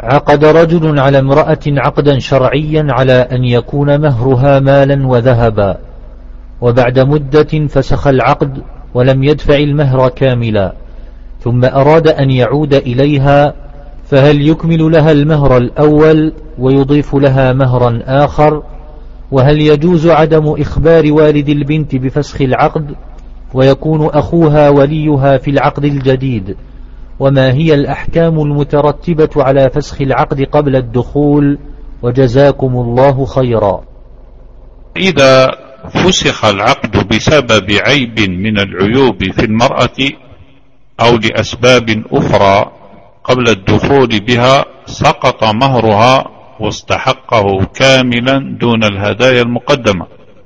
عقد رجل على امرأة عقدا شرعيا على أن يكون مهرها مالا وذهبا، وبعد مدة فسخ العقد ولم يدفع المهر كاملا، ثم أراد أن يعود إليها، فهل يكمل لها المهر الأول ويضيف لها مهرا آخر؟ وهل يجوز عدم إخبار والد البنت بفسخ العقد ويكون أخوها وليها في العقد الجديد؟ وما هي الأحكام المترتبة على فسخ العقد قبل الدخول؟ وجزاكم الله خيرا. إذا فسخ العقد بسبب عيب من العيوب في المرأة أو لأسباب أخرى قبل الدخول بها، سقط مهرها واستحقه كاملا دون الهدايا المقدمة.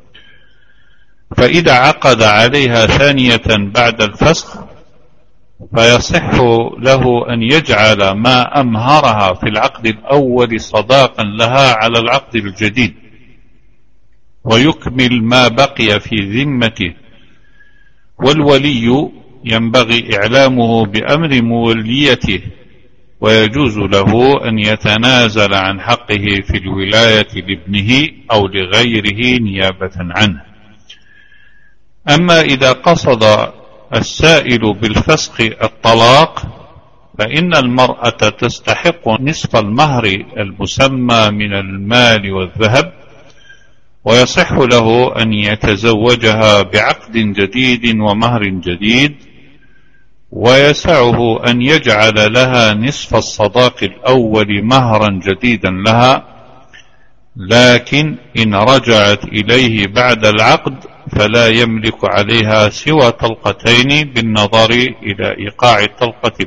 فإذا عقد عليها ثانية بعد الفسخ فيصح له أن يجعل ما أمهرها في العقد الأول صداقا لها على العقد الجديد، ويكمل ما بقي في ذمته. والولي ينبغي إعلامه بأمر موليته، ويجوز له أن يتنازل عن حقه في الولاية لابنه أو لغيره نيابة عنه. أما إذا قصد السائل بالفسخ الطلاق فإن المرأة تستحق نصف المهر المسمى من المال والذهب، ويصح له أن يتزوجها بعقد جديد ومهر جديد، ويسعه أن يجعل لها نصف الصداق الأول مهرا جديدا لها، لكن إن رجعت إليه بعد العقد فلا يملك عليها سوى طلقتين بالنظر إلى إيقاع الطلقة